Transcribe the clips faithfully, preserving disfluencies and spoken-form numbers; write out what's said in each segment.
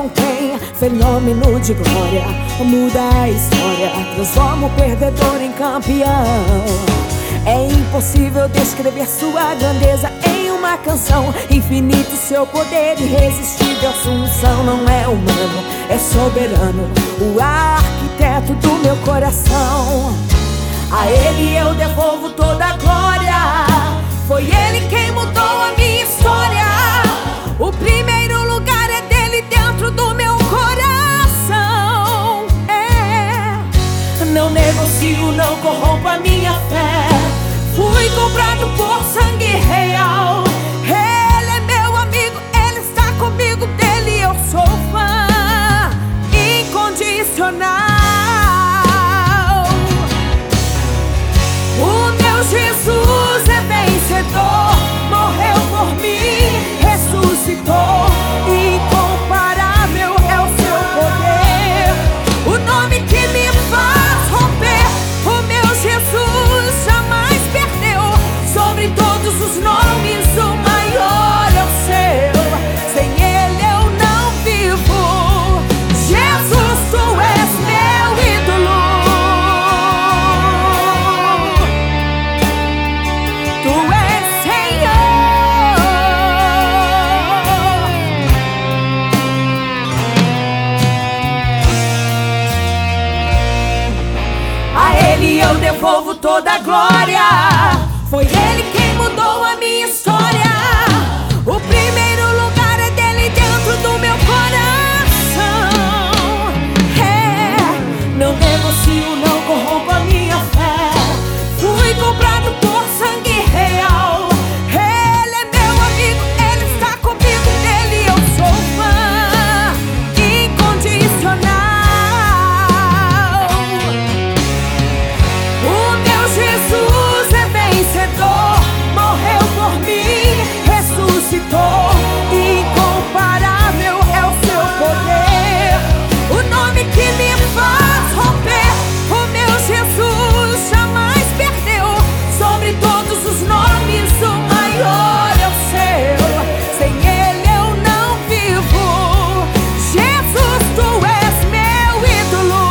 não tem fenômeno de glória. Muda a história, transforma o perdedor em campeão. É impossível descrever sua grandeza em uma canção. Infinito seu poder, irresistível sua unção. Não é humano, é soberano, o arquiteto do meu coração. A Ele eu devolvo toda a glória. Foi Ele quem mudou a minha história. O primeiro lugar é dele dentro do meu coração. É, não negocio, não corrompo a minha fé. Fui comprado por sangue real. Ele é meu amigo, Ele está comigo, dele eu sou fã incondicional. O meu Jesus é vencedor, morreu por mim, ressuscitou. Incomparável é o seu poder, o nome que me faz romper. O meu Jesus jamais perdeu. Sobre todos os nomes, o maior é o seu. Sem Ele eu não vivo. Jesus, tu és meu ídolo. Tu és Senhor. A Ele eu devolvo toda a glória. Foi Ele quem mudou a minha história. O primeiro lugar é dele dentro do meu coração. É, não negocio, não corrompo a minha fé. Fui comprado por sangue real. Ele é meu amigo, Ele está comigo, dele eu sou fã incondicional. O meu Jesus é vencedor, morreu por mim, ressuscitou. Incomparável é o seu poder, o nome que me faz romper. O meu Jesus jamais perdeu. Sobre todos os nomes, o maior é o seu. Sem Ele eu não vivo. Jesus, tu és meu ídolo.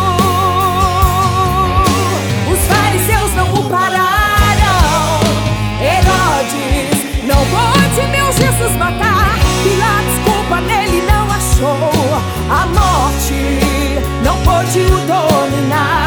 Os fariseus não o pararam. Herodes não pôde meu Jesus matar. Pilatos culpa nele não achou. A morte não pôde o dominar.